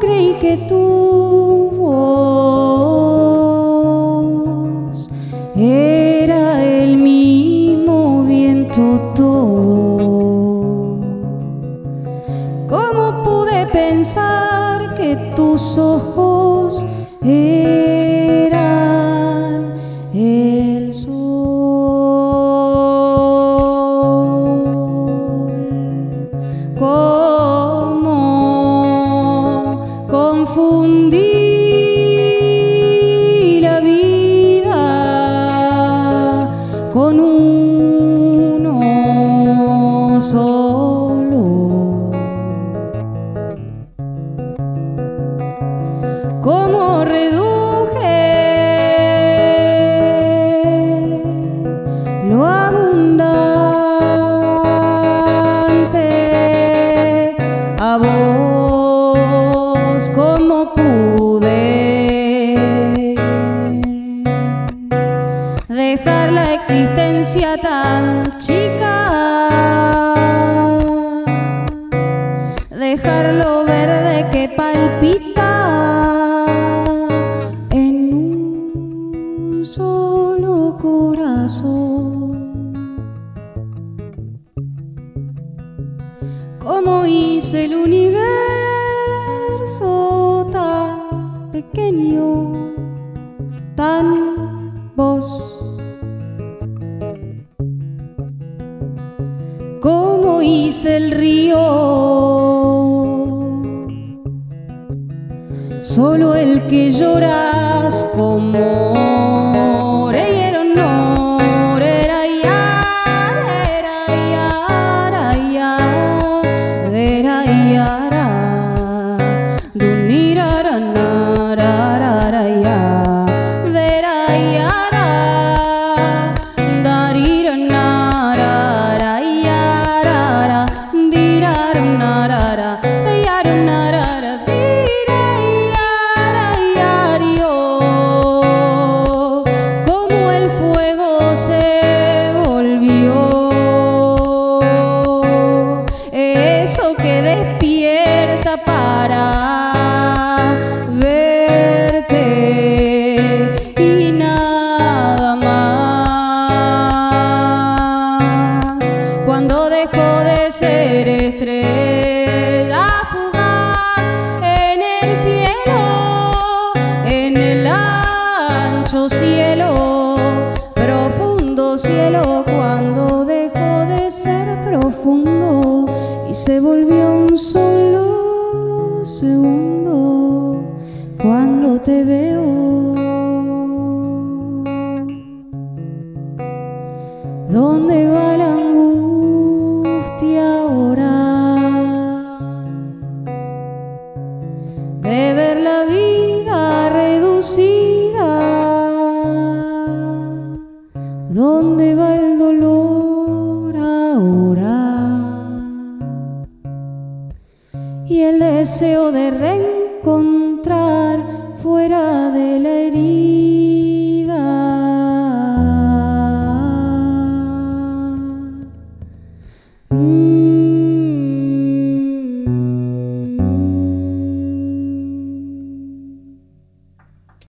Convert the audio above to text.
creí que tu voz era el mismo viento todo. ¿Cómo pude pensar que tus ojos eran el sol? ¿Cómo confundí la vida con uno solo? ¿Cómo reduje lo abundante a vos? ¿Cómo pude dejar la existencia tan chica, dejar lo verde que palpita en un solo corazón? ¿Cómo hice el universo tan pequeño, tan vos? ¿Cómo hice el río solo el que lloras como reyero no era ya era yara dunirara narara ya dera yara darira narara yara dirara narara dayara narara dira yara yario. Como el fuego se volvió eso que despierta para verte y nada más. Cuando dejó de ser estrella fugaz en el cielo, en el ancho cielo, profundo cielo, cuando dejó de ser profundo y se volvió un solo segundo cuando te veo. ¿Dónde va la angustia ahora de ver la vida reducida? ¿Dónde va el dolor ahora y el deseo de reencontrar fuera de la herida?